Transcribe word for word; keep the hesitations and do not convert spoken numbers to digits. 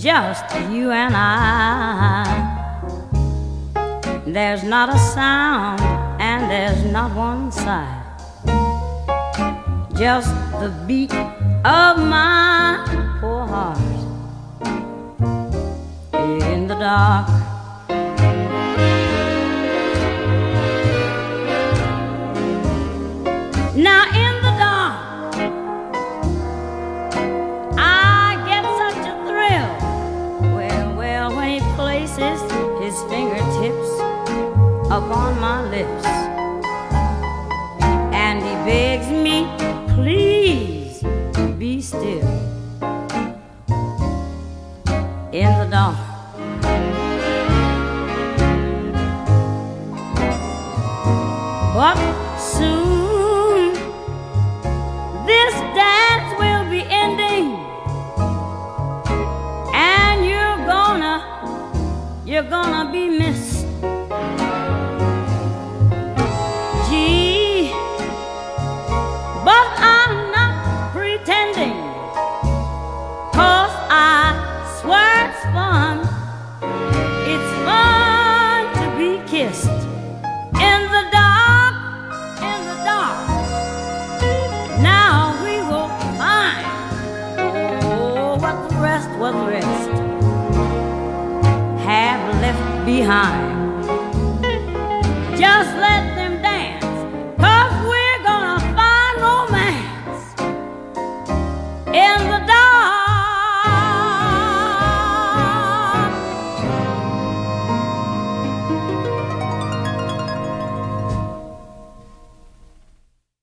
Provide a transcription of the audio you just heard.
just you and I. There's not a sound and there's not one sigh, just the beat of my poor heart in the dark. Now in the dark I get such a thrill. Well, well, when he places his fingertips upon my lips and he begs me, please be still. In the dark, but soon this dance will be ending, and you're gonna, you're gonna be missed. Gee, but I'm not pretending, 'cause I swear it's fun. It's fun to be kissed in the dark, in the dark. Now we will find, oh, what the rest, what the rest have left behind.